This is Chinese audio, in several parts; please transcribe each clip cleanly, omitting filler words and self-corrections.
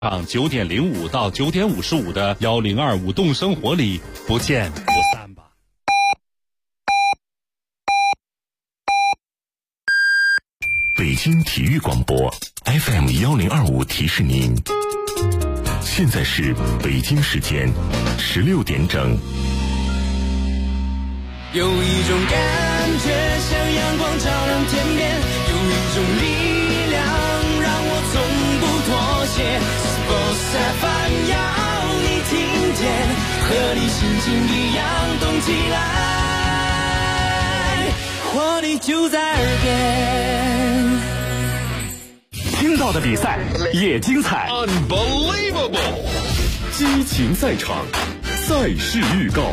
9:05到9:55的1025舞动生活里不见不散吧。 北京体育广播 FM1025提示您，现在是北京时间16点整。 有一种感觉像阳光照亮天边，有一种力量让我从不妥协。Sports FM 要你听见，和你心情一样动起来，活力就在耳边。 听到的比赛也精彩 Unbelievable， 激情赛场，赛事预告。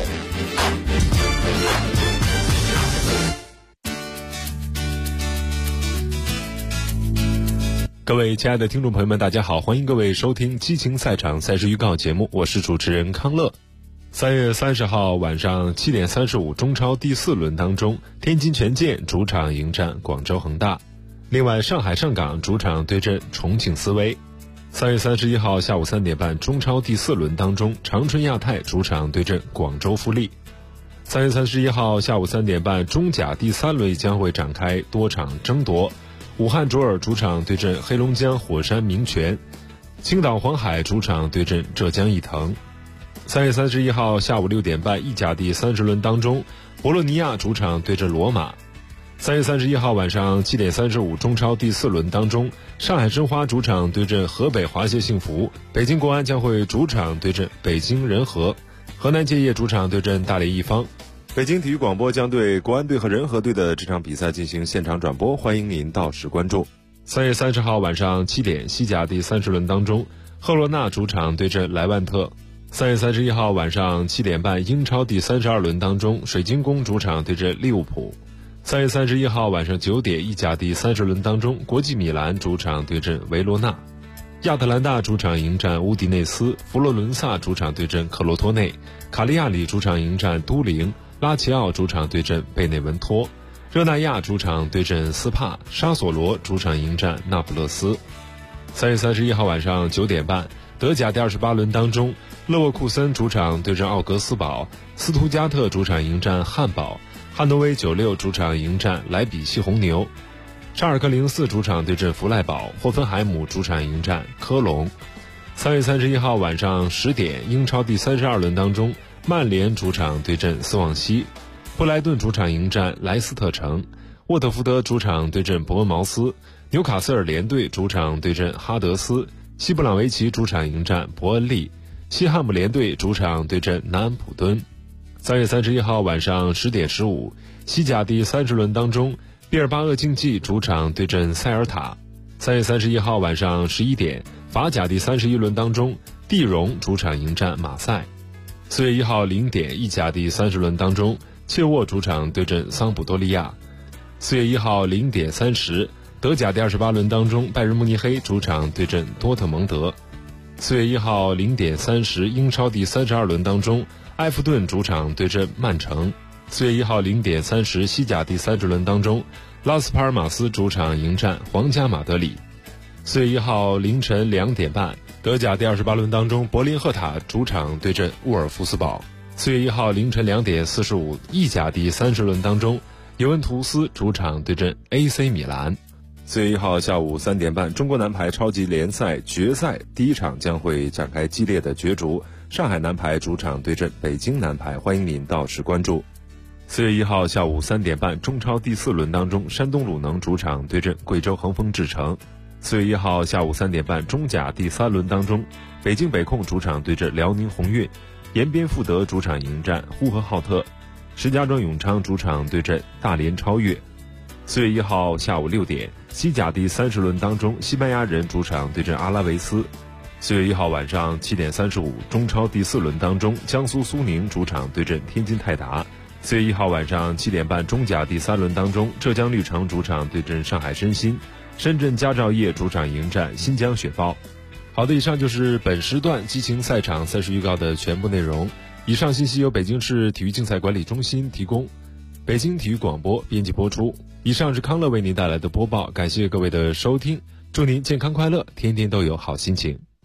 各位亲爱的听众朋友们，大家好，欢迎各位收听激情赛场赛事预告节目，我是主持人康乐。3月30号晚上7点35，中超第4轮当中，天津权健主场迎战广州恒大。另外，上海上港主场对阵重庆斯威。3月31号下午3点半，中超第4轮当中，长春亚泰主场对阵广州富力。3月31号下午3点半，中甲第3轮将会展开多场争夺。武汉卓尔主场对阵黑龙江火山明泉，青岛黄海主场对阵浙江毅腾。3月31号下午6点半，意甲第30轮当中，博洛尼亚主场对阵罗马。3月31号晚上7点35，中超第4轮当中，上海申花主场对阵河北华夏幸福，北京国安将会主场对阵北京人和，河南建业主场对阵大连一方。北京体育广播将对国安队和人和队的这场比赛进行现场转播，欢迎您到时关注。3月30号晚上7点，西甲第30轮当中，赫罗纳主场对阵莱万特。3月31号晚上7点半，英超第32轮当中，水晶宫主场对阵利物浦。3月31号晚上9点，意甲第30轮当中，国际米兰主场对阵维罗纳。亚特兰大主场迎战乌迪内斯，佛罗伦萨主场对阵克罗托内，卡利亚里主场迎战都灵，拉齐奥主场对阵贝内文托，热那亚主场对阵斯帕，沙索罗主场迎战那不勒斯。3月31号晚上9点半，德甲第28轮当中，勒沃库森主场对阵奥格斯堡，斯图加特主场迎战汉堡，汉诺威96主场迎战莱比锡红牛，沙尔克04主场对阵弗赖堡，霍芬海姆主场迎战科隆。3月31号晚上10点，英超第32轮当中，曼联主场对阵斯旺西，布莱顿主场迎战莱斯特城，沃特福德主场对阵伯恩茅斯，纽卡斯尔联队主场对阵哈德斯，西布朗维奇主场迎战伯恩利，西汉姆联队主场对阵南安普敦。3月31号晚上10点15，西甲第30轮当中，毕尔巴鄂竞技主场对阵塞尔塔。3月31号晚上11点，法甲第31轮当中，蒂荣主场迎战马赛。4月1号0点，意甲第30轮当中，切沃主场对阵桑普多利亚。4月1号0点30，德甲第28轮当中，拜仁慕尼黑主场对阵多特蒙德。4月1号0点30，英超第32轮当中，埃弗顿主场对阵曼城。4月1号0点30，西甲第30轮当中，拉斯帕尔马斯主场迎战皇家马德里。4月1号凌晨2点半，德甲第28轮当中，柏林赫塔主场对阵沃尔夫斯堡。4月1号凌晨2点45，意甲第30轮当中，尤文图斯主场对阵 AC 米兰。4月1号下午3点半，中国男排超级联赛决赛第一场将会展开激烈的角逐，上海男排主场对阵北京男排，欢迎您到时关注。4月1号下午3点半，中超第4轮当中，山东鲁能主场对阵贵州恒丰智诚。4月1号下午3点半，中甲第3轮当中，北京北控主场对阵辽宁宏运，延边富德主场迎战呼和浩特，石家庄永昌主场对阵大连超越。4月1号下午6点，西甲第30轮当中，西班牙人主场对阵阿拉维斯。4月1号晚上7点35，中超第4轮当中，江苏苏宁主场对阵天津泰达。4月1号晚上7点半，中甲第3轮当中，浙江绿城主场对阵上海申鑫，深圳佳兆业主场迎战新疆雪豹。好的，以上就是本时段激情赛场赛事预告的全部内容。以上信息由北京市体育竞赛管理中心提供，北京体育广播编辑播出。以上是康乐为您带来的播报，感谢各位的收听，祝您健康快乐，天天都有好心情。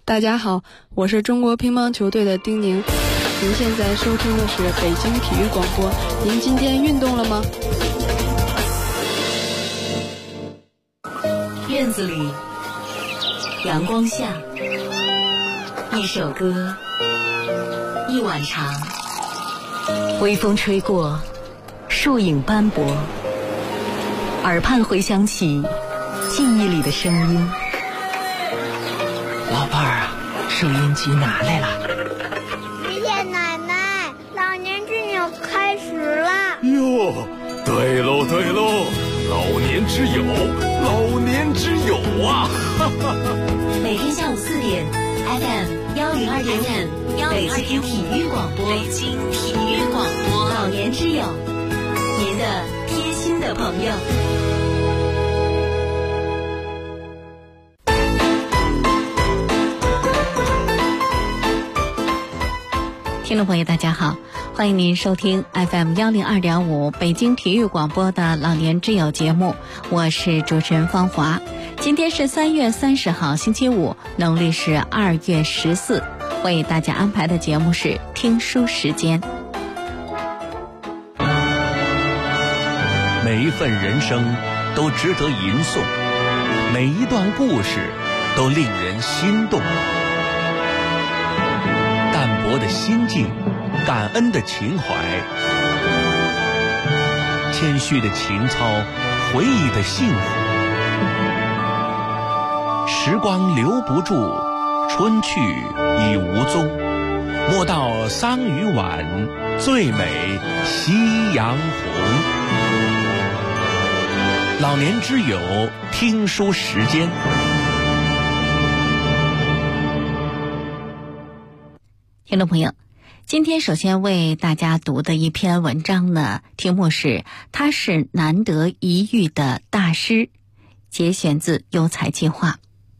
大家好，我是中国乒乓球队的丁宁。您现在收听的是北京体育广播。您今天运动了吗？ 院子里，阳光下，一首歌，一碗茶，微风吹过，树影斑驳，耳畔回响起记忆里的声音。 老伴儿啊，收音机拿来了。 爷爷奶奶，老年之友开始了。 哟，对喽对喽，老年之友，老年之友啊！ 每天下午4点 ，FM 102.5，北京体育广播，北京体育广播，老年之友，您的贴心的朋友。听众朋友大家好，欢迎您收听 FM 102.5北京体育广播的老年之友节目，我是主持人方华。今天是3月30号星期五，农历是2月14，为大家安排的节目是听书时间。 每一份人生都值得吟诵，每一段故事都令人心动。淡泊的心境，感恩的情怀，谦虚的情操，回忆的幸福。时光留不住，春去已无踪。莫道桑榆晚，最美夕阳红。老年之友听书时间。 听众朋友，今天首先为大家读的一篇文章呢，题目是他是难得一遇的大师，节选自优才计划。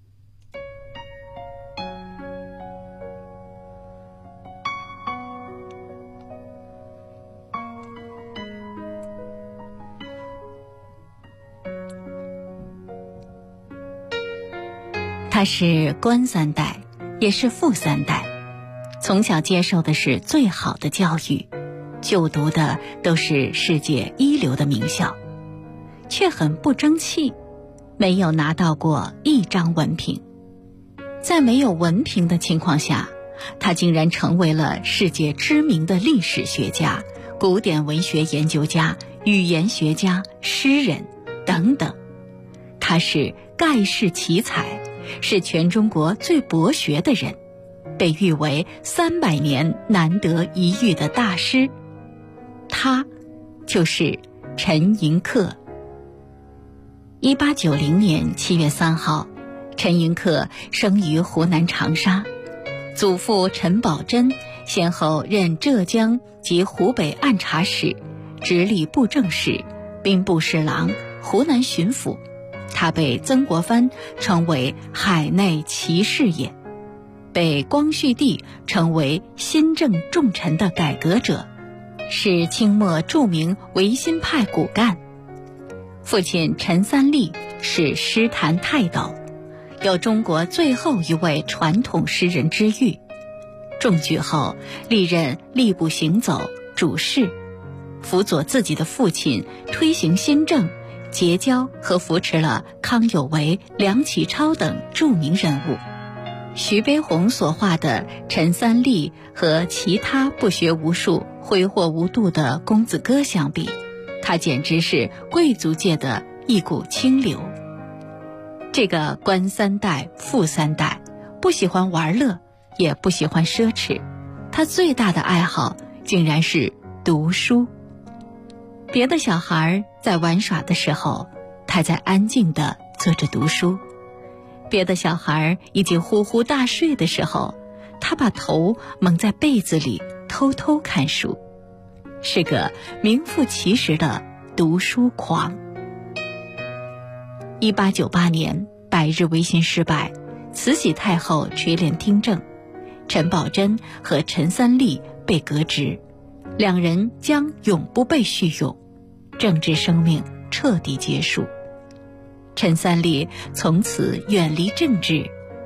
他是官3代，也是富3代，从小接受的是最好的教育，就读的都是世界一流的名校，却很不争气，没有拿到过一张文凭。在没有文凭的情况下，他竟然成为了世界知名的历史学家、古典文学研究家、语言学家、诗人等等。他是盖世奇才，是全中国最博学的人，被誉为300年难得一遇的大师。他就是陈寅恪。1890年7月3号，陈寅恪生于湖南长沙，祖父陈宝箴先后任浙江及湖北按察使、直隶布政使、兵部侍郎、湖南巡抚。他被曾国藩称为海内奇士也，被光绪帝称为新政重臣的改革者，是清末著名维新派骨干。父亲陈三立是诗坛泰斗，有中国最后一位传统诗人之誉。中举后历任吏部行走、主事，辅佐自己的父亲推行新政，结交和扶持了康有为、梁启超等著名人物。徐悲鸿所画的陈三立和其他不学无术、挥霍无度的公子哥相比，他简直是贵族界的一股清流。这个官3代、富3代，不喜欢玩乐，也不喜欢奢侈，他最大的爱好竟然是读书。别的小孩在玩耍的时候，他在安静地坐着读书；别的小孩已经呼呼大睡的时候，他把头蒙在被子里偷偷看书，是个名副其实的读书狂。1898年百日维新失败，慈禧太后垂帘听政，陈宝箴和陈三立被革职，两人将永不被续用，政治生命彻底结束。陈三立从此远离政治，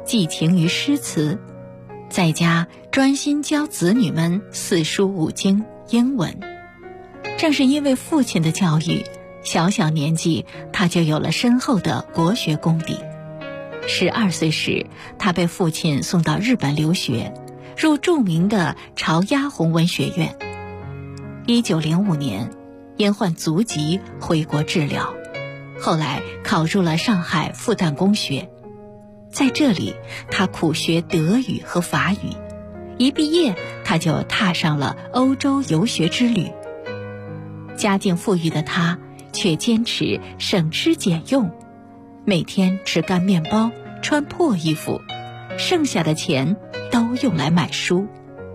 寄情于诗词，在家专心教子女们四书五经、英文。正是因为父亲的教育，小小年纪他就有了深厚的国学功底。12岁时，他被父亲送到日本留学，入著名的朝鸭红文学院。1905年，因患足疾回国治疗，后来考入了上海复旦公学。在这里，他苦学德语和法语，一毕业他就踏上了欧洲游学之旅。家境富裕的他却坚持省吃俭用，每天吃干面包，穿破衣服，剩下的钱都用来买书。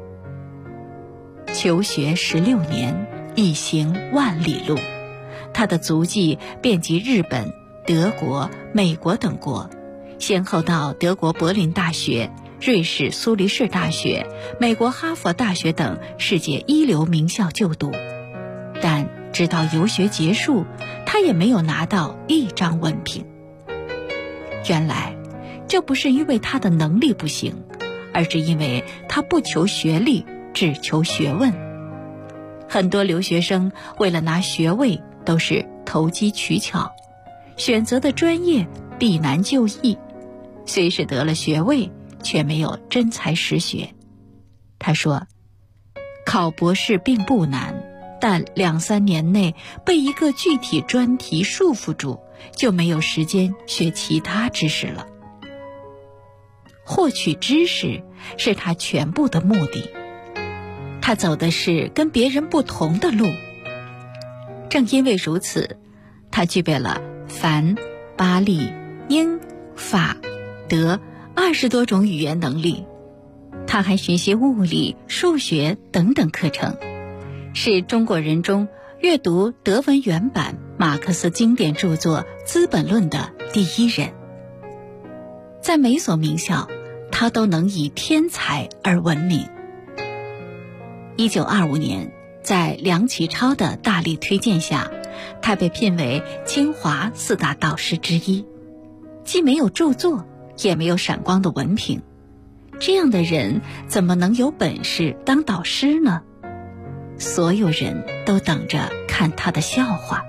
求学16年，一行万里路，他的足迹遍及日本、德国、美国等国，先后到德国柏林大学、瑞士苏黎世大学、美国哈佛大学等世界一流名校就读。但直到游学结束，他也没有拿到一张文凭。原来，这不是因为他的能力不行，而是因为他不求学历，只求学问。很多留学生为了拿学位都是投机取巧，选择的专业避难就易，虽是得了学位，却没有真才实学。他说，考博士并不难，但2-3年内被一个具体专题束缚住，就没有时间学其他知识了。获取知识是他全部的目的，他走的是跟别人不同的路。正因为如此，他具备了梵、巴利、英、法、德20多种语言能力。他还学习物理、数学等等课程，是中国人中阅读德文原版马克思经典著作《资本论》的第一人。在每所名校，他都能以天才而闻名。1925年，在梁启超的大力推荐下，他被聘为清华4大导师之一。既没有著作，也没有闪光的文凭，这样的人怎么能有本事当导师呢？所有人都等着看他的笑话。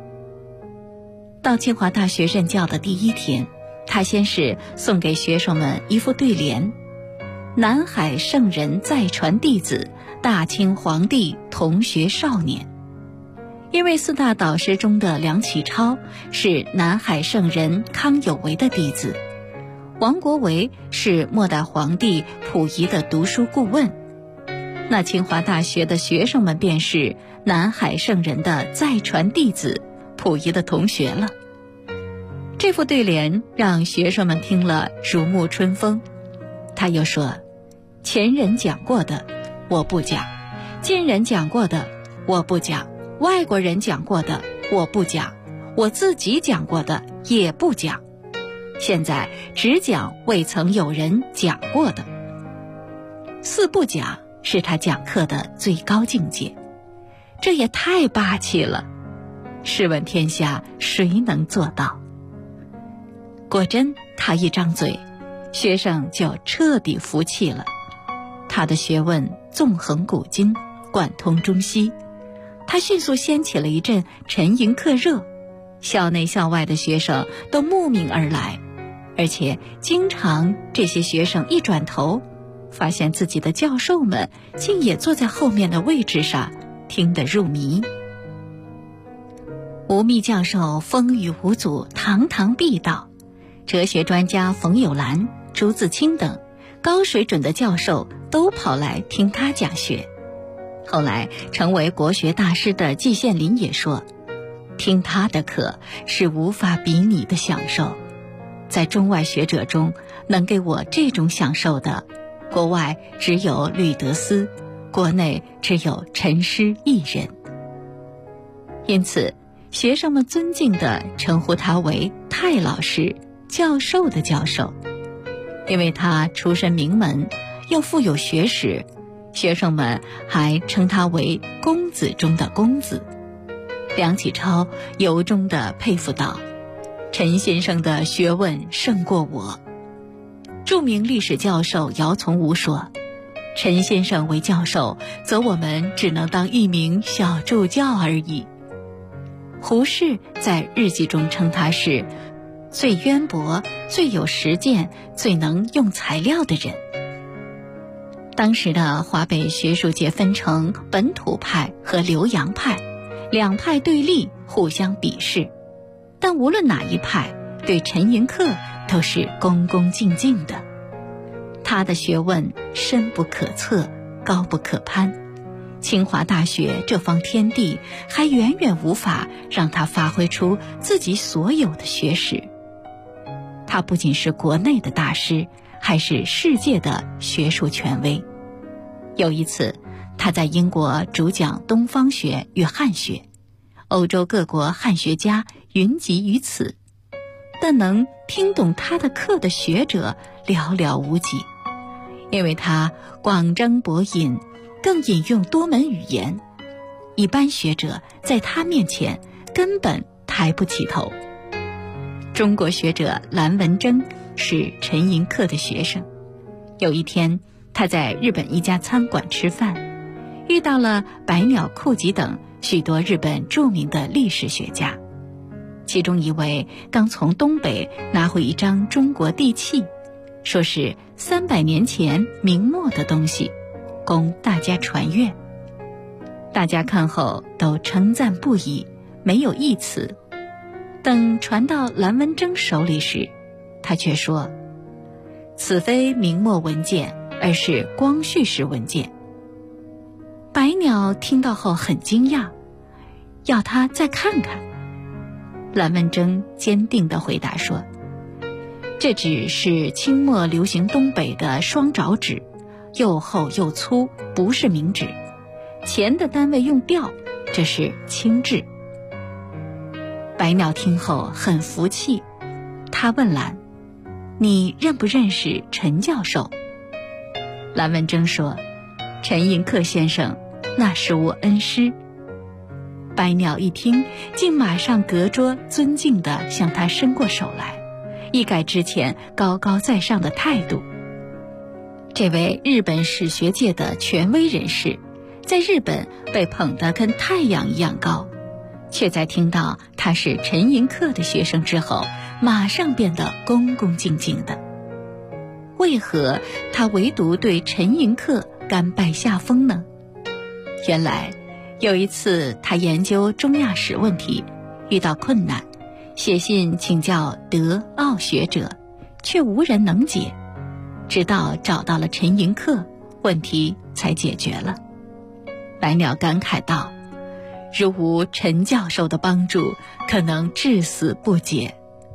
到清华大学任教的第一天，他先是送给学生们一副对联：南海圣人再传弟子，大清皇帝同学少年。因为4大导师中的梁启超是南海圣人康有为的弟子，王国维是末代皇帝溥仪的读书顾问，那清华大学的学生们便是南海圣人的再传弟子，溥仪的同学了。这副对联让学生们听了如沐春风。他又说，前人讲过的我不讲，近人讲过的我不讲，外国人讲过的我不讲，我自己讲过的也不讲，现在只讲未曾有人讲过的。4不讲是他讲课的最高境界，这也太霸气了。试问天下谁能做到？果真，他一张嘴，学生就彻底服气了。他的学问纵横古今，贯通中西，他迅速掀起了一阵沉吟客热，校内校外的学生都慕名而来，而且经常这些学生一转头，发现自己的教授们竟也坐在后面的位置上，听得入迷。吴宓教授风雨无阻，堂堂必道，哲学专家冯友兰、朱自清等高水准的教授都跑来听他讲学。后来成为国学大师的季羡林也说，听他的课是无法比拟的享受，在中外学者中能给我这种享受的，国外只有吕德斯，国内只有陈师一人。因此学生们尊敬地称呼他为太老师，教授的教授。因为他出身名门，又富有学识，学生们还称他为公子中的公子。梁启超由衷地佩服道，陈先生的学问胜过我。 著名历史教授姚从吾说，陈先生为教授，则我们只能当一名小助教而已。胡适在日记中称他是最渊博、最有实践、最能用材料的人。当时的华北学术界分成本土派和留洋派，两派对立，互相鄙视，但无论哪一派，对陈寅恪都是恭恭敬敬的。他的学问深不可测，高不可攀，清华大学这方天地还远远无法让他发挥出自己所有的学识。他不仅是国内的大师，还是世界的学术权威。有一次，他在英国主讲东方学与汉学，欧洲各国汉学家云集于此，但能听懂他的课的学者寥寥无几。因为他广征博引，更引用多门语言，一般学者在他面前根本抬不起头。中国学者蓝文征是陈寅恪的学生。有一天，他在日本一家餐馆吃饭，遇到了百鸟库吉等许多日本著名的历史学家。其中一位刚从东北拿回一张中国地契，说是300年前明末的东西，供大家传阅。大家看后都称赞不已，没有一词。等传到蓝文征手里时，他却说，此非明末文件，而是光绪时文件。百鸟听到后很惊讶，要他再看看。蓝文征坚定地回答说，这纸是清末流行东北的双爪纸，又厚又粗，不是明纸，钱的单位用吊，这是清制。百鸟听后很服气，他问蓝，你认不认识陈教授？蓝文征说，陈寅恪先生那是我恩师。百鸟一听，竟马上隔桌尊敬地向他伸过手来，一改之前高高在上的态度。这位日本史学界的权威人士，在日本被捧得跟太阳一样高，却在听到他是陈寅恪的学生之后，马上变得恭恭敬敬的。为何他唯独对陈寅恪甘拜下风呢？原来有一次他研究中亚史问题，遇到困难，写信请教德奥学者，却无人能解，直到找到了陈寅恪，问题才解决了。百鸟感慨道，如无陈教授的帮助，可能至死不解。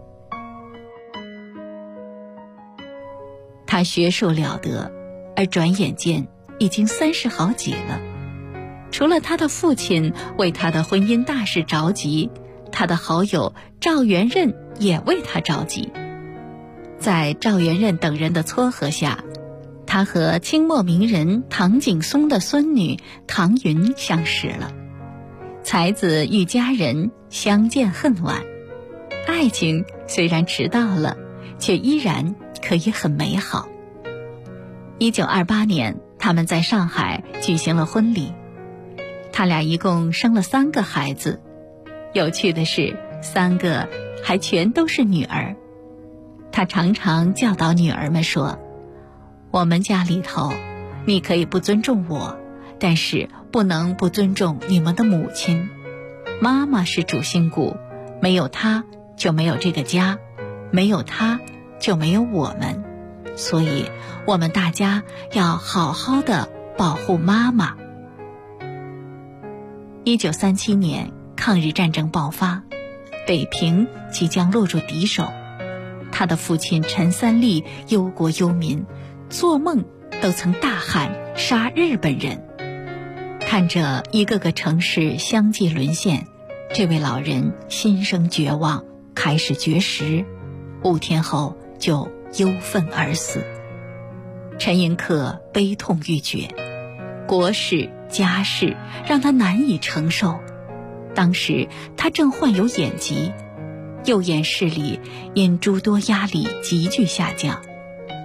他学术了得，而转眼间已经30好几了。除了他的父亲为他的婚姻大事着急，他的好友赵元任也为他着急。在赵元任等人的撮合下，他和清末名人唐景崧的孙女唐云相识了。才子遇佳人，相见恨晚。爱情虽然迟到了，却依然可以很美好。1928年，他们在上海举行了婚礼。他俩一共生了3个孩子，有趣的是，3个还全都是女儿。他常常教导女儿们说，我们家里头，你可以不尊重我，但是不能不尊重你们的母亲。妈妈是主心骨，没有她就没有这个家，没有她就没有我们，所以我们大家要好好的保护妈妈。1937年，抗日战争爆发，北平即将落入敌手。他的父亲陈三立忧国忧民，做梦都曾大喊杀日本人。看着一个个城市相继沦陷，这位老人心生绝望，开始绝食，5天后就忧愤而死。陈寅恪悲痛欲绝，国事家事让他难以承受。当时他正患有眼疾，右眼视力因诸多压力急剧下降，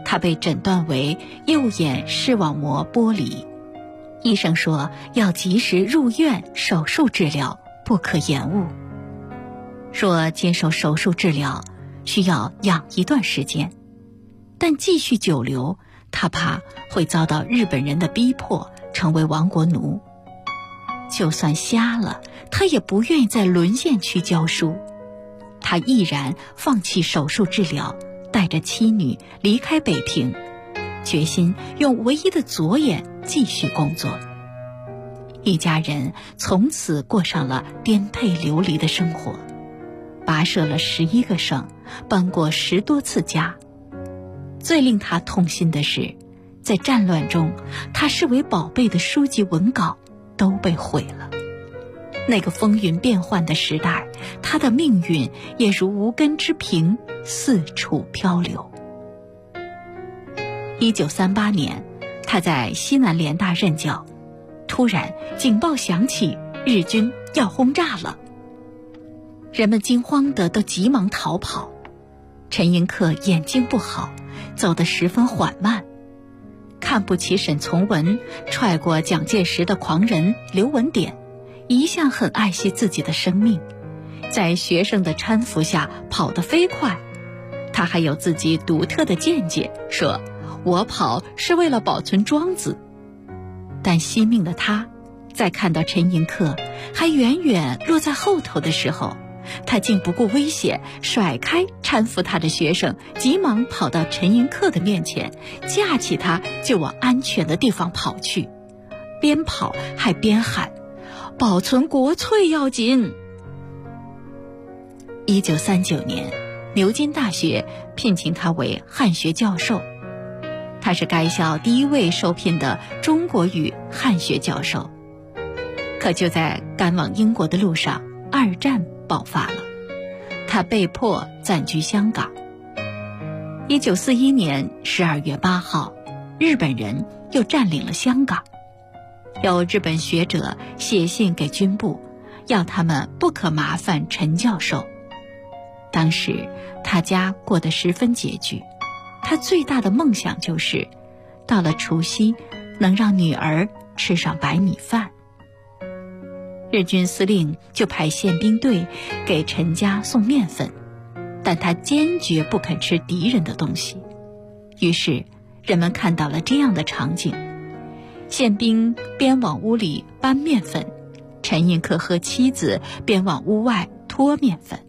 他被诊断为右眼视网膜剥离，医生说要及时入院手术治疗，不可延误。说接受手术治疗需要养一段时间，但继续久留，他怕会遭到日本人的逼迫，成为亡国奴。就算瞎了，他也不愿意在沦陷区教书。他毅然放弃手术治疗，带着妻女离开北平，决心用唯一的左眼继续工作。一家人从此过上了颠沛流离的生活，跋涉了11个省，搬过10多次家。最令他痛心的是，在战乱中，他视为宝贝的书籍文稿都被毁了。那个风云变幻的时代，他的命运也如无根之萍，四处漂流。1938年，他在西南联大任教，突然警报响起，日军要轰炸了。人们惊慌的都急忙逃跑。陈寅恪眼睛不好，走得十分缓慢，看不起沈从文，踹过蒋介石的狂人刘文典，一向很爱惜自己的生命，在学生的搀扶下跑得飞快。他还有自己独特的见解，说我跑是为了保存庄子。但惜命的他，在看到陈寅恪还远远落在后头的时候，他竟不顾危险，甩开搀扶他的学生，急忙跑到陈寅恪的面前，架起他就往安全的地方跑去，边跑还边喊保存国粹要紧。1939年，牛津大学聘请他为汉学教授，他是该校第一位受聘的中国语汉学教授。可就在赶往英国的路上，二战爆发了，他被迫暂居香港。1941年12月8号，日本人又占领了香港。有日本学者写信给军部，要他们不可麻烦陈教授。当时他家过得十分拮据，他最大的梦想就是到了除夕能让女儿吃上白米饭。日军司令就派宪兵队给陈家送面粉，但他坚决不肯吃敌人的东西。于是人们看到了这样的场景，宪兵边往屋里搬面粉，陈寅恪和妻子边往屋外拖面粉。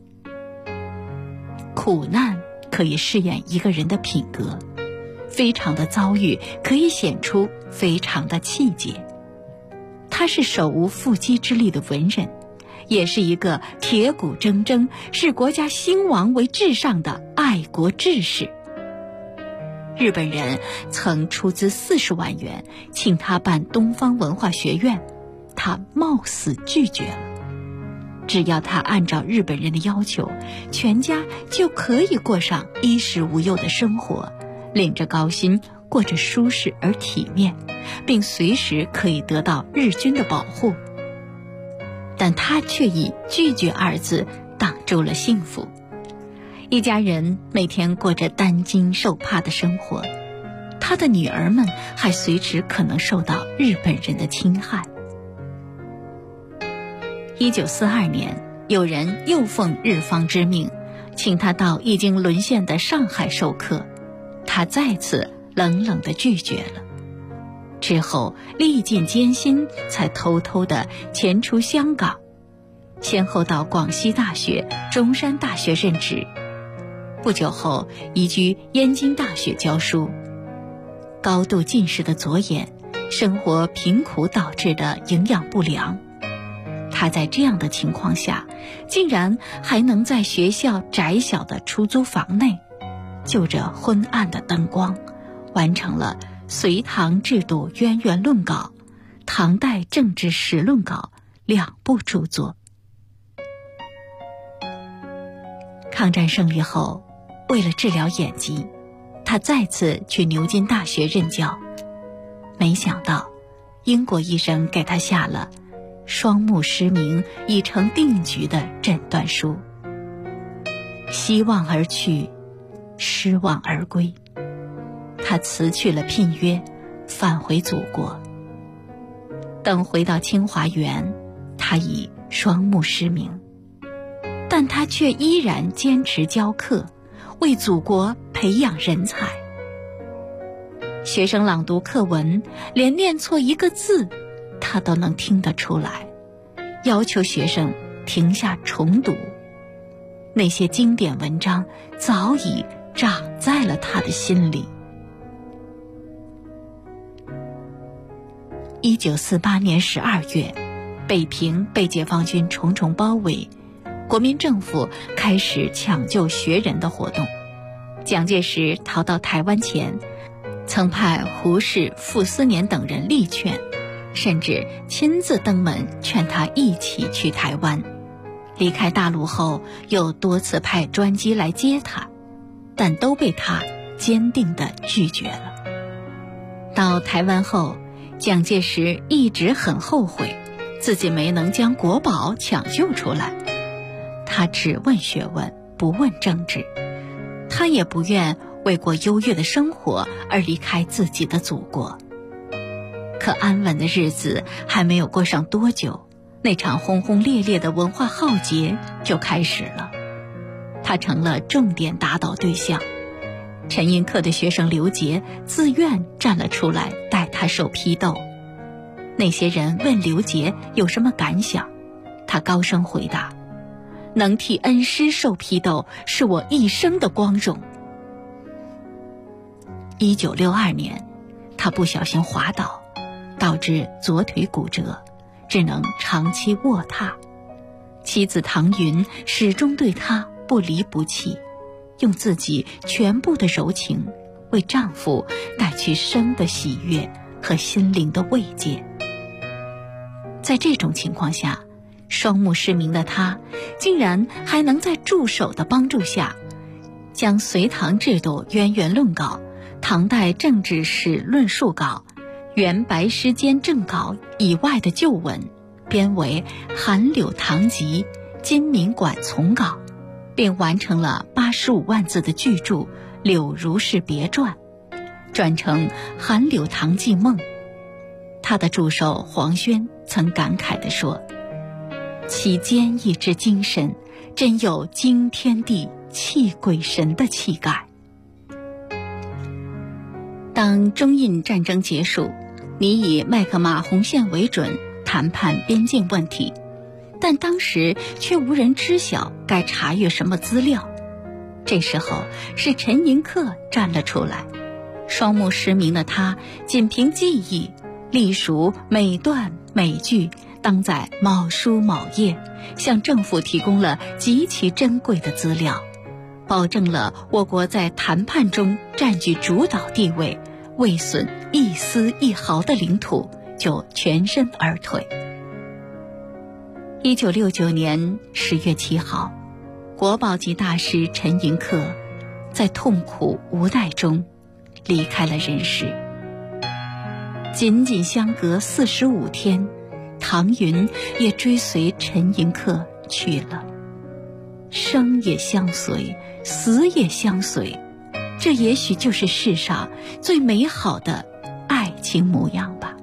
苦难可以试验一个人的品格，非常的遭遇可以显出非常的气节。他是手无缚鸡之力的文人，也是一个铁骨铮铮、视国家兴亡为至上的爱国志士。日本人曾出资40万元请他办东方文化学院，他冒死拒绝了。只要他按照日本人的要求，全家就可以过上衣食无忧的生活，领着高薪，过着舒适而体面，并随时可以得到日军的保护。但他却以拒绝2字挡住了幸福。一家人每天过着担惊受怕的生活，他的女儿们还随时可能受到日本人的侵害。1942年，有人又奉日方之命，请他到已经沦陷的上海授课，他再次冷冷地拒绝了。之后历尽艰辛，才偷偷地潜出香港，先后到广西大学、中山大学任职，不久后移居燕京大学教书。高度近视的左眼，生活贫苦导致的营养不良，他在这样的情况下，竟然还能在学校窄小的出租房内，就着昏暗的灯光，完成了《隋唐制度渊源论稿》《唐代政治史论稿》2部著作。抗战胜利后，为了治疗眼疾，他再次去牛津大学任教。没想到英国医生给他下了双目失明已成定局的诊断书，希望而去，失望而归。 他辞去了聘约，返回祖国。等回到清华园，他已双目失明，但他却依然坚持教课，为祖国培养人才。学生朗读课文，连念错一个字他都能听得出来，要求学生停下重读。那些经典文章早已长在了他的心里。1948年12月，北平被解放军重重包围，国民政府开始抢救学人的活动。蒋介石逃到台湾前，曾派胡适、傅斯年等人力劝，甚至亲自登门劝他一起去台湾。离开大陆后，又多次派专机来接他，但都被他坚定地拒绝了。到台湾后，蒋介石一直很后悔自己没能将国宝抢救出来。他只问学问，不问政治，他也不愿为过优越的生活而离开自己的祖国。可安稳的日子还没有过上多久，那场轰轰烈烈的文化浩劫就开始了。他成了重点打倒对象。陈寅恪的学生刘杰自愿站了出来，带他受批斗。那些人问刘杰有什么感想，他高声回答：能替恩师受批斗是我一生的光荣。1962年，他不小心滑倒，导致左腿骨折，只能长期卧榻。妻子唐云始终对他不离不弃，用自己全部的柔情为丈夫带去生的喜悦和心灵的慰藉。在这种情况下，双目失明的他竟然还能在助手的帮助下，将隋唐制度渊源论稿、唐代政治史论述稿、元白诗间正稿以外的旧文编为《韩柳堂集》《金明馆丛稿》，并完成了85万字的巨著《柳如是别传》，转成《韩柳堂记梦》。他的助手黄轩曾感慨地说：其坚毅之精神，真有惊天地泣鬼神的气概。当中印战争结束，拟以麦克马洪线为准谈判边境问题，但当时却无人知晓该查阅什么资料。这时候是陈寅恪站了出来，双目失明的他仅凭记忆隶属每段每句，当在某书某页，向政府提供了极其珍贵的资料，保证了我国在谈判中占据主导地位，未损一丝一毫的领土就全身而退。1969年10月7号，国宝级大师陈寅恪在痛苦无奈中离开了人世。仅仅相隔45天，唐云也追随陈寅恪去了。生也相随，死也相随，这也许就是世上最美好的爱情模样吧。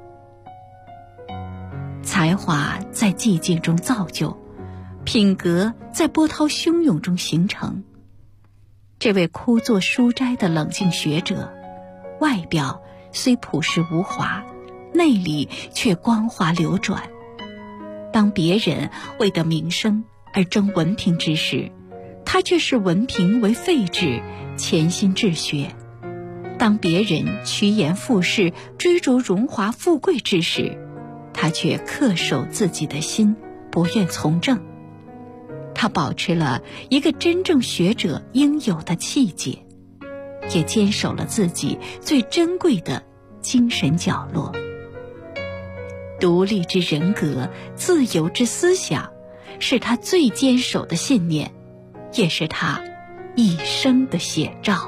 才华在寂静中造就，品格在波涛汹涌中形成。这位枯坐书斋的冷静学者，外表虽朴实无华，内里却光华流转。当别人为得名声而争文凭之时，他却视文凭为废纸，潜心治学；当别人趋炎附势，追逐荣华富贵之时，他却恪守自己的心，不愿从政。他保持了一个真正学者应有的气节，也坚守了自己最珍贵的精神角落。独立之人格，自由之思想，是他最坚守的信念，也是他一生的写照。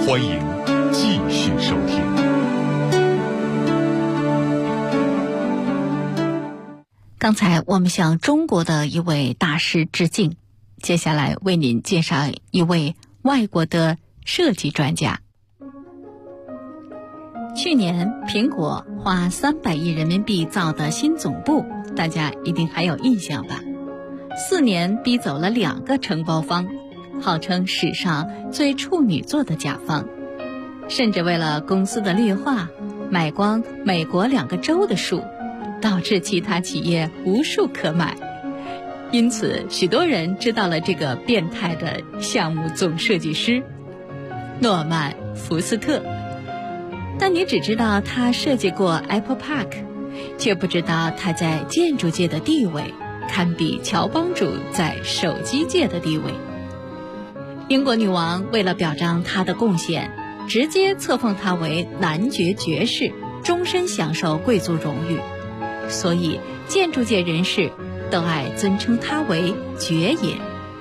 欢迎继续收听。 刚才我们向中国的一位大师致敬，接下来为您介绍一位外国的设计专家。去年苹果花300亿人民币造的新总部，大家一定还有印象吧？4年逼走了2个承包方，号称史上最处女座的甲方，甚至为了公司的绿化买光美国2个州的树，导致其他企业无树可买。因此许多人知道了这个变态的项目总设计师诺曼·福斯特，但你只知道他设计过 Apple Park， 却不知道他在建筑界的地位堪比乔帮主在手机界的地位。英国女王为了表彰他的贡献，直接册封他为男爵爵士，终身享受贵族荣誉，所以建筑界人士都爱尊称他为爵爷。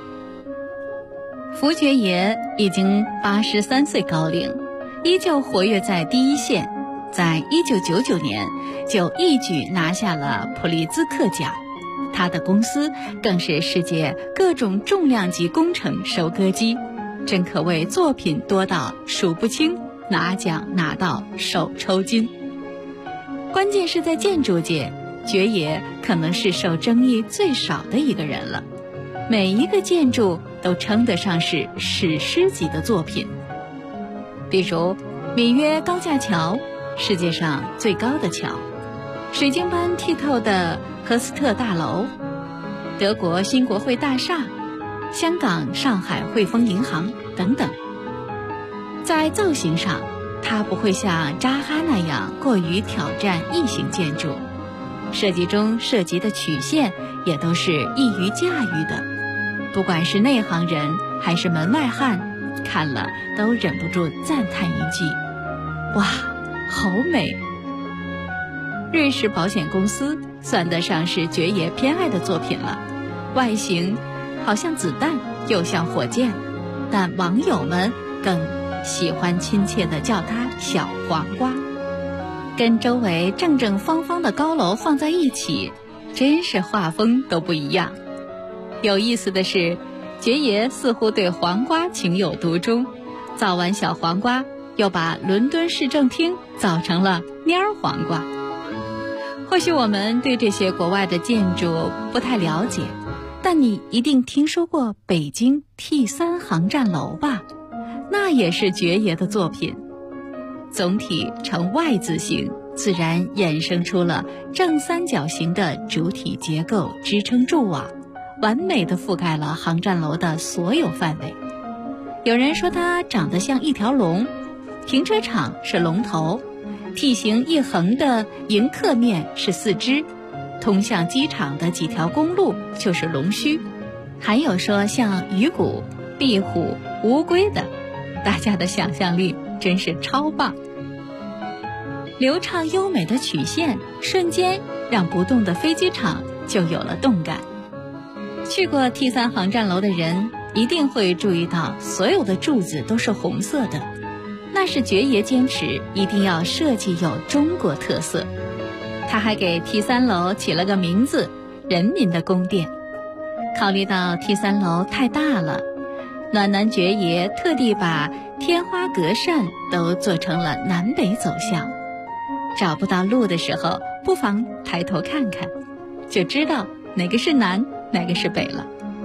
福爵爷已经83岁高龄，依旧活跃在第一线，在1999年就一举拿下了普利兹克奖。他的公司更是世界各种重量级工程收割机，真可谓作品多到数不清，拿奖拿到手抽筋。关键是在建筑界，爵爷可能是受争议最少的一个人了，每一个建筑都称得上是史诗级的作品。比如米约高架桥，世界上最高的桥；水晶般剔透的赫斯特大楼；德国新国会大厦；香港上海汇丰银行等等。在造型上，它不会像扎哈那样过于挑战异形建筑，设计中涉及的曲线也都是易于驾驭的，不管是内行人还是门外汉，看了都忍不住赞叹一句：哇，好美！瑞士保险公司算得上是爵爷偏爱的作品了，外形好像子弹又像火箭，但网友们更喜欢亲切地叫它小黄瓜。跟周围正正方方的高楼放在一起，真是画风都不一样。有意思的是，爵爷似乎对黄瓜情有独钟，造完小黄瓜又把伦敦市政厅造成了蔫黄瓜。或许我们对这些国外的建筑不太了解，但你一定听说过北京 T3 航站楼吧？那也是爵爷的作品。总体呈 Y 字形，自然衍生出了正三角形的主体结构支撑柱网，完美地覆盖了航站楼的所有范围。有人说它长得像一条龙，停车场是龙头，T 形一横的迎客面是4肢，通向机场的几条公路就是龙须，还有说像鱼骨、壁虎、乌龟的，大家的想象力真是超棒。流畅优美的曲线瞬间让不动的飞机场就有了动感。去过 T3 航站楼的人一定会注意到，所有的柱子都是红色的，那是爵爷坚持一定要设计有中国特色。他还给 T3 楼起了个名字，人民的宫殿。考虑到 T3 楼太大了，暖男爵爷特地把天花格扇都做成了南北走向。找不到路的时候，不妨抬头看看，就知道哪个是南，哪个是北了。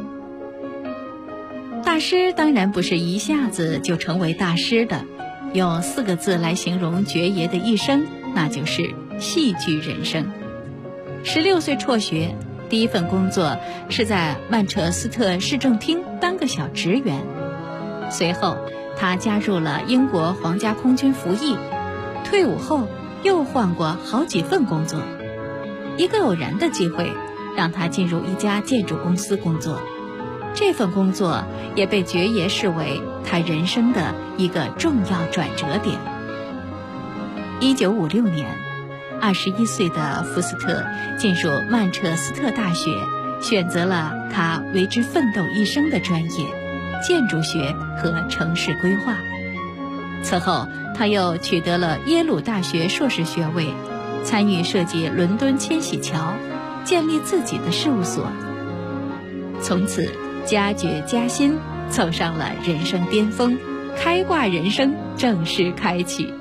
大师当然不是一下子就成为大师的，用4个字来形容爵爷的一生，那就是戏剧人生。16岁辍学，第一份工作是在曼彻斯特市政厅当个小职员，随后他加入了英国皇家空军服役，退伍后又换过好几份工作。一个偶然的机会让他进入一家建筑公司工作，这份工作也被爵爷视为他人生的一个重要转折点。1956年，21岁的福斯特进入曼彻斯特大学，选择了他为之奋斗一生的专业——建筑学和城市规划。 此后，他又取得了耶鲁大学硕士学位，参与设计伦敦千禧桥，建立自己的事务所。从此加爵加薪，走上了人生巅峰，开挂人生正式开启。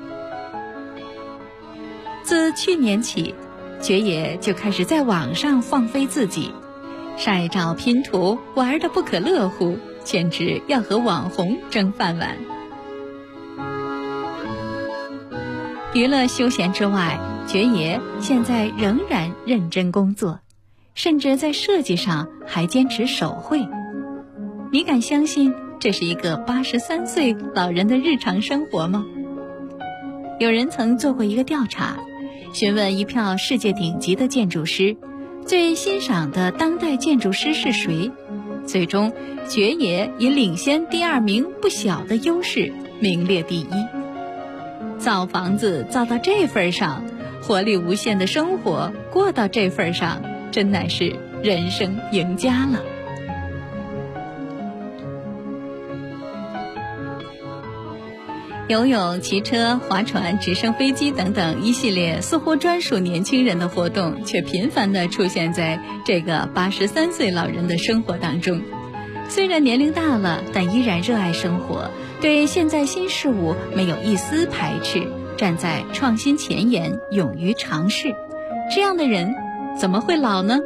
自去年起，爵爷就开始在网上放飞自己，晒照拼图，玩得不可乐乎，简直要和网红争饭碗。娱乐休闲之外，爵爷现在仍然认真工作，甚至在设计上还坚持手绘。你敢相信这是一个83岁老人的日常生活吗？有人曾做过一个调查，询问一票世界顶级的建筑师，最欣赏的当代建筑师是谁？最终，爵爷以领先第2名不小的优势名列第1。造房子造到这份上，活力无限的生活过到这份上，真乃是人生赢家了。游泳、骑车、划船、直升飞机等等一系列似乎专属年轻人的活动，却频繁地出现在这个83岁老人的生活当中。虽然年龄大了，但依然热爱生活，对现在新事物没有一丝排斥，站在创新前沿，勇于尝试。这样的人怎么会老呢？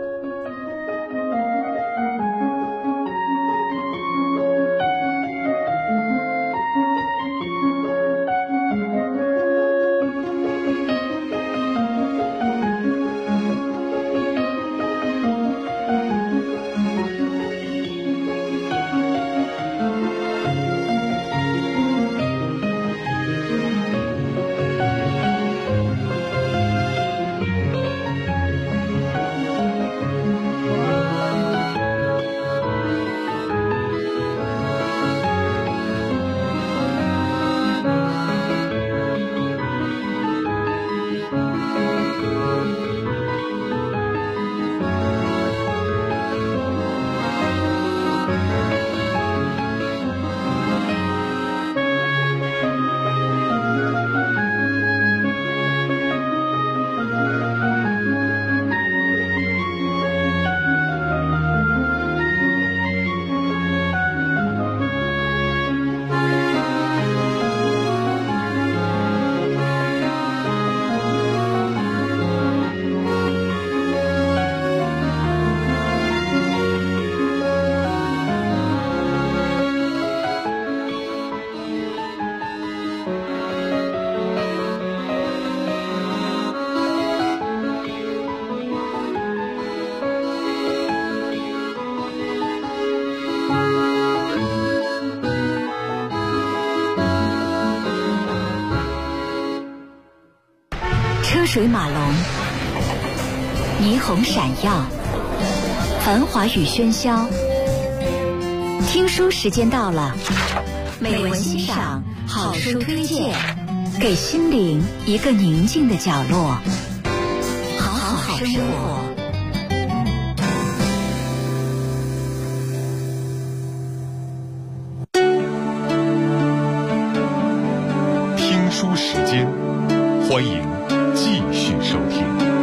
车水马龙，霓虹闪耀，繁华与喧嚣。听书时间到了，美文欣赏，好书推荐，给心灵一个宁静的角落，好好生活。 听书时间，欢迎继续收听。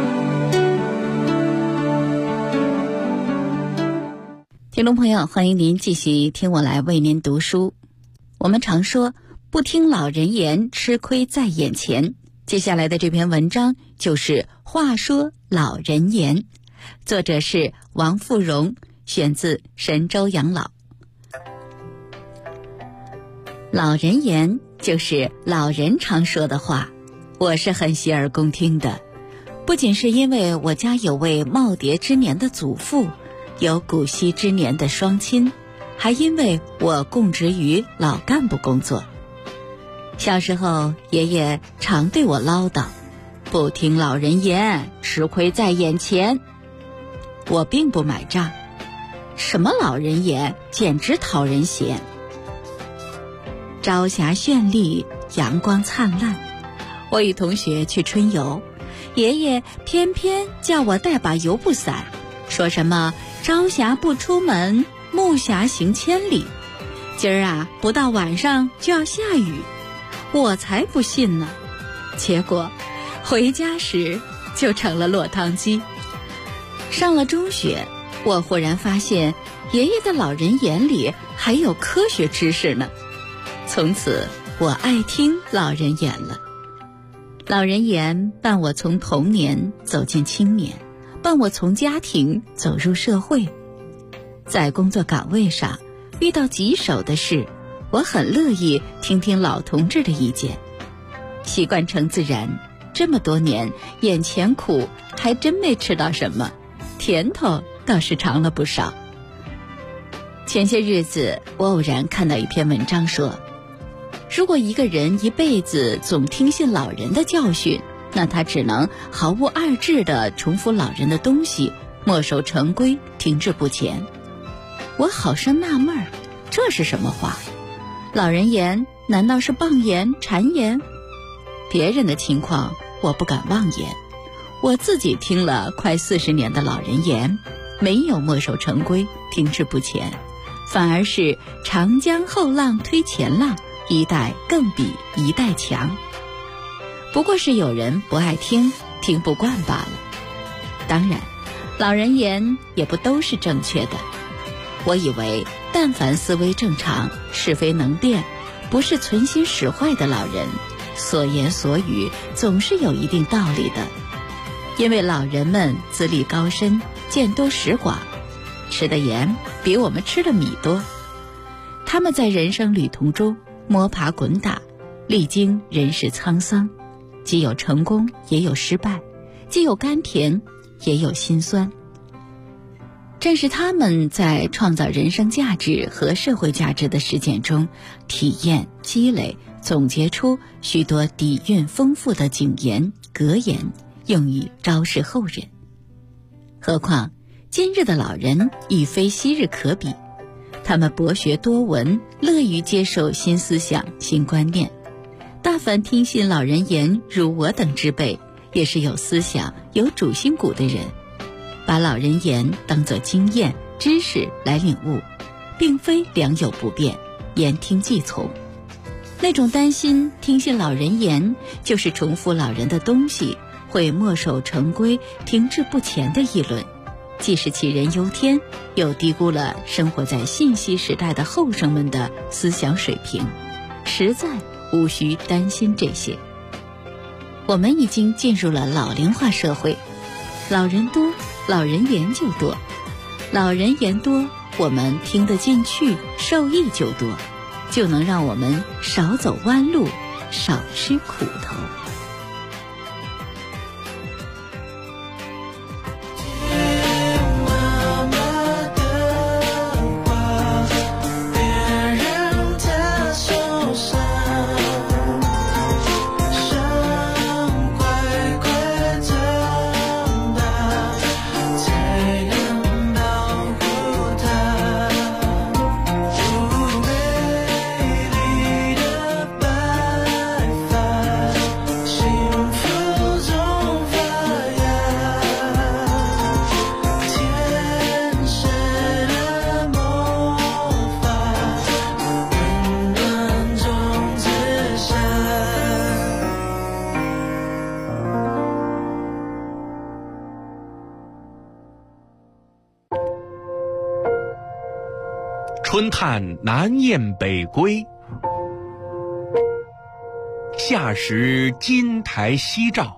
听众朋友，欢迎您继续听我来为您读书。我们常说不听老人言，吃亏在眼前。接下来的这篇文章就是话说老人言，作者是王富荣，选自神州养老。老人言就是老人常说的话，我是很洗耳恭听的。不仅是因为我家有位耄耋之年的祖父，有古稀之年的双亲，还因为我供职于老干部工作。小时候，爷爷常对我唠叨，不听老人言，吃亏在眼前。我并不买账，什么老人言，简直讨人嫌。朝霞绚丽，阳光灿烂，我与同学去春游，爷爷偏偏叫我带把油布伞，说什么朝霞不出门，暮霞行千里，今儿啊不到晚上就要下雨。 我才不信呢。结果回家时就成了落汤鸡。上了中学，我忽然发现爷爷的老人言里还有科学知识呢。从此我爱听老人言了。老人言伴我从童年走进青年，伴我从家庭走入社会。在工作岗位上遇到棘手的事，我很乐意听听老同志的意见。习惯成自然，这么多年眼前苦还真没吃到什么，甜头倒是尝了不少。前些日子我偶然看到一篇文章说，如果一个人一辈子总听信老人的教训，那他只能毫无二致地重复老人的东西，墨守成规，停滞不前。我好生纳闷儿，这是什么话？老人言难道是谤言、谗言？别人的情况我不敢妄言，我自己听了快40年的老人言，没有墨守成规、停滞不前，反而是长江后浪推前浪，一代更比一代强。不过是有人不爱听，听不惯罢了。当然，老人言也不都是正确的。我以为但凡思维正常，是非能辨，不是存心使坏的老人，所言所语总是有一定道理的。因为老人们资历高深，见多识广，吃的盐比我们吃的米多。他们在人生旅途中摸爬滚打，历经人世沧桑，既有成功也有失败，既有甘甜也有辛酸。正是他们在创造人生价值和社会价值的实践中，体验、积累、总结出许多底蕴丰富的警言、格言，用以昭示后人。何况今日的老人已非昔日可比，他们博学多闻，乐于接受新思想、新观念。大凡听信老人言如我等之辈，也是有思想、有主心骨的人，把老人言当作经验、知识来领悟，并非良莠不变、言听计从。那种担心听信老人言就是重复老人的东西，会墨守成规、停滞不前的议论，既是杞人忧天，又低估了生活在信息时代的后生们的思想水平，实在无需担心这些。我们已经进入了老龄化社会，老人多，老人言就多，老人言多，我们听得进去，受益就多，就能让我们少走弯路，少吃苦头。 春探南雁北归，夏时金台夕照，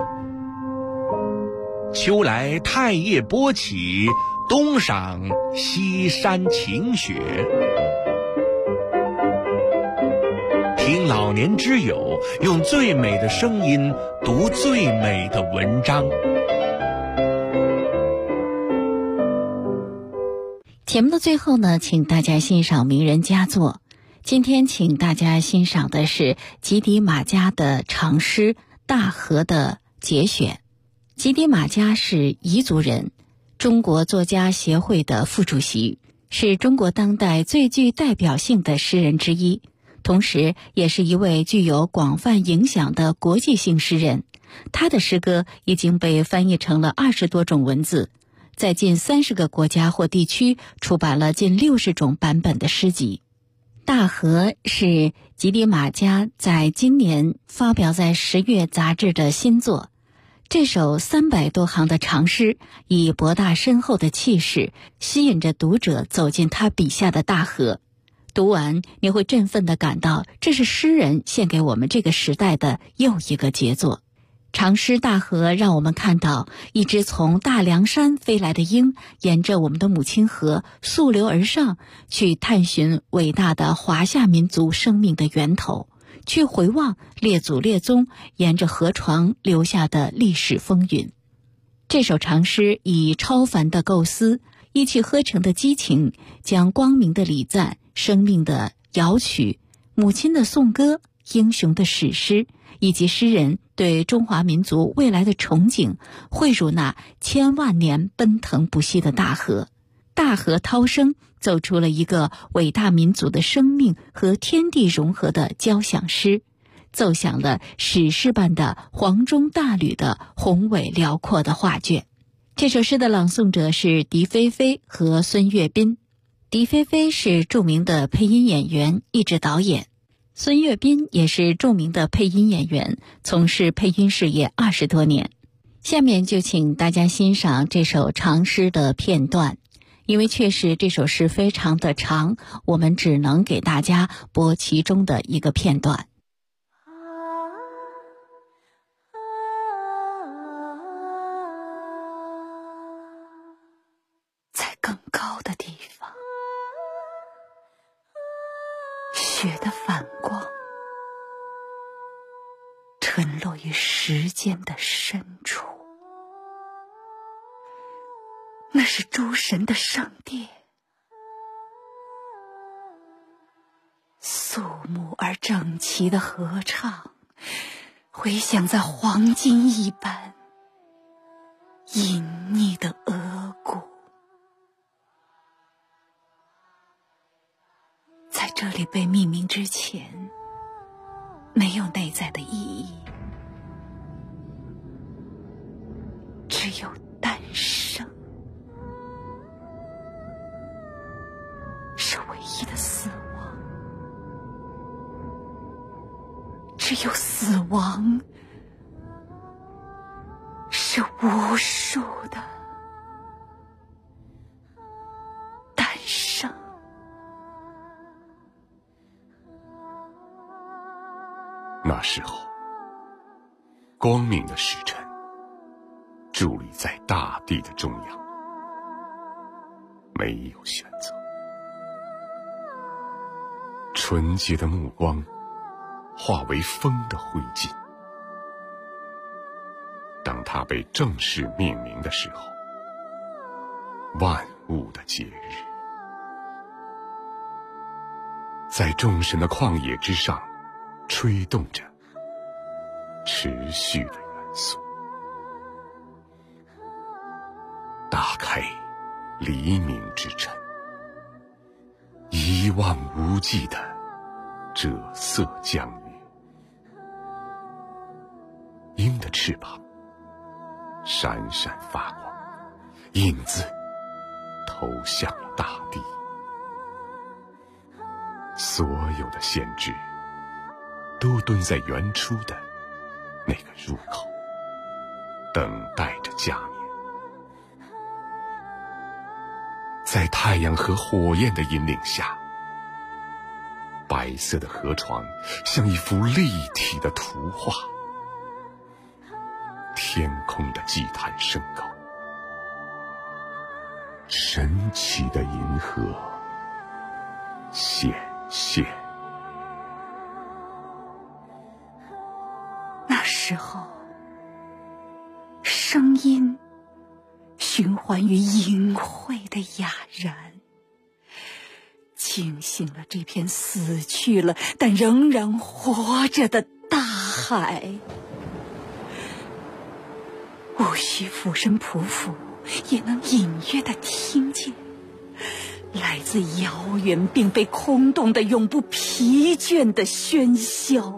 秋来太叶波起，冬赏西山晴雪。听老年之友用最美的声音读最美的文章。 节目的最后呢，请大家欣赏名人佳作。今天请大家欣赏的是吉迪马加的长诗《大河》的节选。吉迪马加是彝族人，中国作家协会的副主席，是中国当代最具代表性的诗人之一，同时也是一位具有广泛影响的国际性诗人。他的诗歌已经被翻译成了20多种文字，在近30个国家或地区出版了近60种版本的诗集。 大河是吉迪马加在今年发表在《十月》杂志的新作。这首300多行的长诗，以博大深厚的气势，吸引着读者走进他笔下的大河。读完，你会振奋地感到，这是诗人献给我们这个时代的又一个杰作。长诗大河让我们看到一只从大凉山飞来的鹰，沿着我们的母亲河溯流而上，去探寻伟大的华夏民族生命的源头，去回望列祖列宗沿着河床留下的历史风云。这首长诗以超凡的构思、一气呵成的激情，将光明的礼赞、生命的摇曲、母亲的颂歌、英雄的史诗，以及诗人对中华民族未来的憧憬，汇入那千万年奔腾不息的大河。大河涛声奏出了一个伟大民族的生命和天地融合的交响诗，奏响了史诗般的黄钟大吕的宏伟辽阔的画卷。这首诗的朗诵者是狄菲菲和孙悦斌。狄菲菲是著名的配音演员、译制导演，孙悦斌也是著名的配音演员，从事配音事业20多年。下面就请大家欣赏这首长诗的片段，因为确实这首诗非常的长，我们只能给大家播其中的一个片段。 在更高的地方，雪的反光沉落于时间的深处，那是诸神的圣殿，肃穆而整齐的合唱回响在黄金一般隐匿的额骨。在这里被命名之前，没有内在的意义，只有诞生，是唯一的死亡。只有死亡，是无数的诞生。 那时候，光明的使臣伫立在大地的中央，没有选择。纯洁的目光化为风的灰烬。当它被正式命名的时候，万物的节日，在众神的旷野之上吹动着持续的元素，打开黎明之晨，一望无际的赭色江月。鹰的翅膀闪闪发光，影子投向了大地。所有的先知都蹲在原初的那个入口，等待着加冕。在太阳和火焰的引领下，白色的河床像一幅立体的图画。天空的祭坛升高，神奇的银河显现。 那时候，声音循环于隐晦的哑然，惊醒了这片死去了但仍然活着的大海。无需俯身匍匐，也能隐约地听见来自遥远并被空洞的永不疲倦的喧嚣。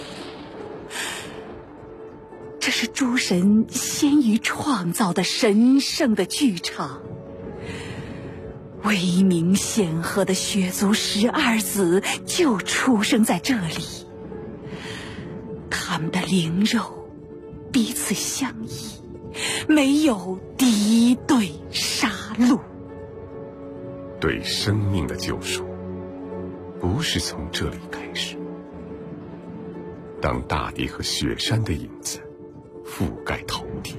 这是诸神先于创造的神圣的剧场， 威名显赫的血族12子就出生在这里，他们的灵肉彼此相依，没有敌对杀戮。 对生命的救赎不是从这里开始。当大地和雪山的影子覆盖头顶，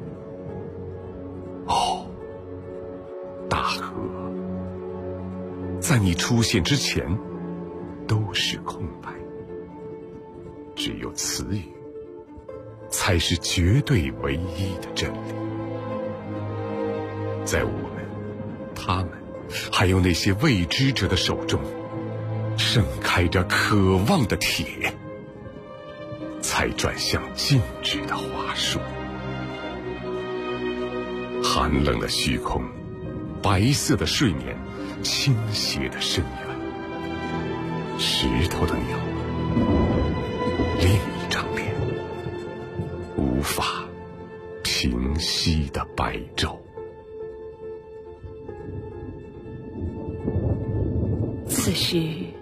大河在你出现之前都是空白，只有词语才是绝对唯一的真理。在我们、他们还有那些未知者的手中，盛开着渴望的铁，才转向静止的花束。寒冷的虚空，白色的睡眠，倾斜的深渊，石头的鸟，另一张脸，无法平息的白昼。 此时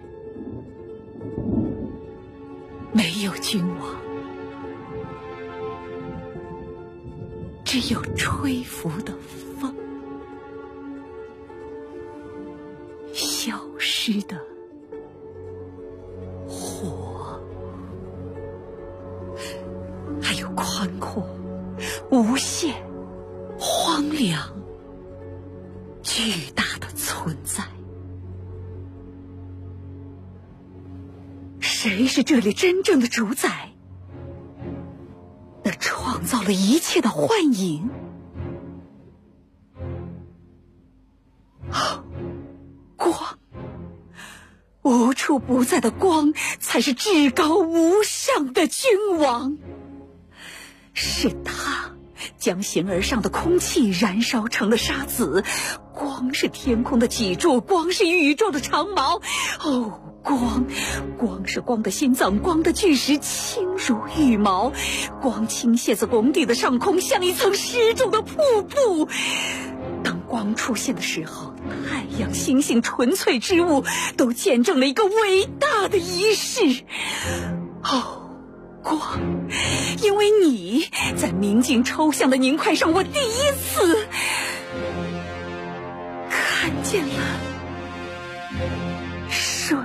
没有君王，只有吹拂的风，消失的火，还有宽阔、无限、荒凉、巨大的存在。谁是这里真正的主宰？那创造了一切的幻影？光，无处不在的光，才是至高无上的君王。是他将形而上的空气燃烧成了沙子，光是天空的脊柱，光是宇宙的长毛。光是光的心脏，光的巨石轻如羽毛，光倾泻自拱底的上空，像一层湿重的瀑布。当光出现的时候，太阳、星星、纯粹之物都见证了一个伟大的仪式。光，因为你在明净抽象的凝块上，我第一次看见了水。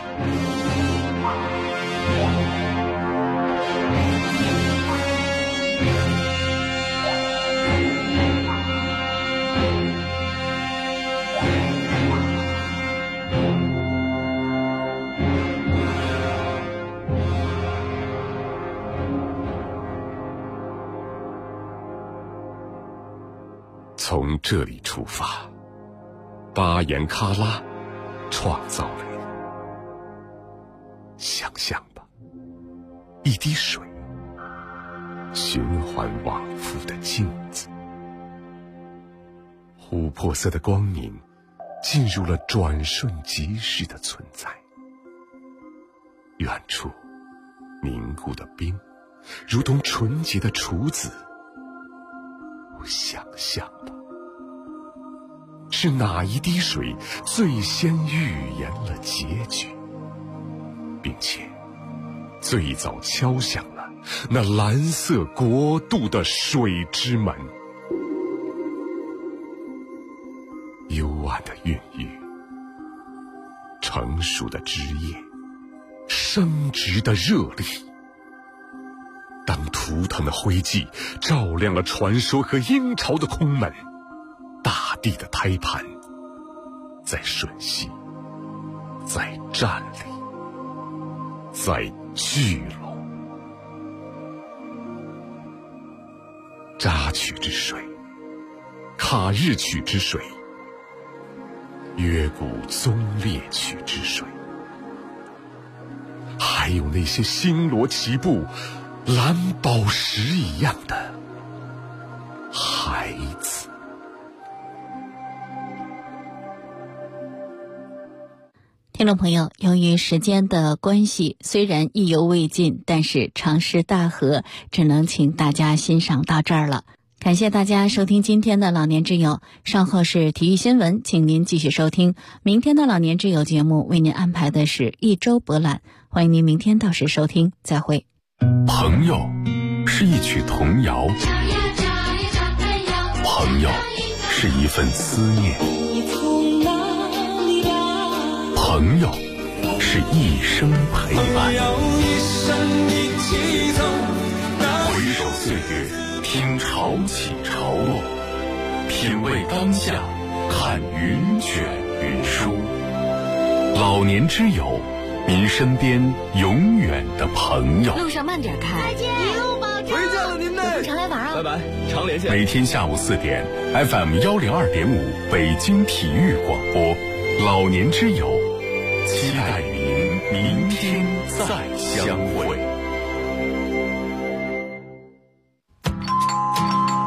从这里出发，巴颜喀拉创造了你。想象吧，一滴水，循环往复的镜子，琥珀色的光明进入了转瞬即逝的存在。远处凝固的冰，如同纯洁的处子。想象吧，是哪一滴水最先预言了结局，并且最早敲响了那蓝色国度的水之门。幽暗的孕育，成熟的枝叶，生殖的热力。当图腾的灰烬照亮了传说和鹰巢的空门，大地的胎盘在吮吸，在站立，在聚拢。扎曲之水，卡日曲之水，约古宗烈曲之水，还有那些星罗棋布蓝宝石一样的孩子。 听众朋友，由于时间的关系，虽然意犹未尽，但是长诗大河只能请大家欣赏到这儿了。 感谢大家收听今天的老年之友，稍后是体育新闻，请您继续收听明天的老年之友节目，为您安排的是一周博览，欢迎您明天到时收听，再会。 朋友是一曲童谣，朋友是一份思念，朋友是一生陪伴。回首岁月，听潮起潮落，品味当下，看云卷云舒。老年之友，您身边永远的朋友。 路上慢点开， 再见，一路保重。 回见了您呢， 常来玩啊！ 拜拜，常连线。 每天下午4点 ，FM 102.5北京体育广播，老年之友，期待与您明天再相会。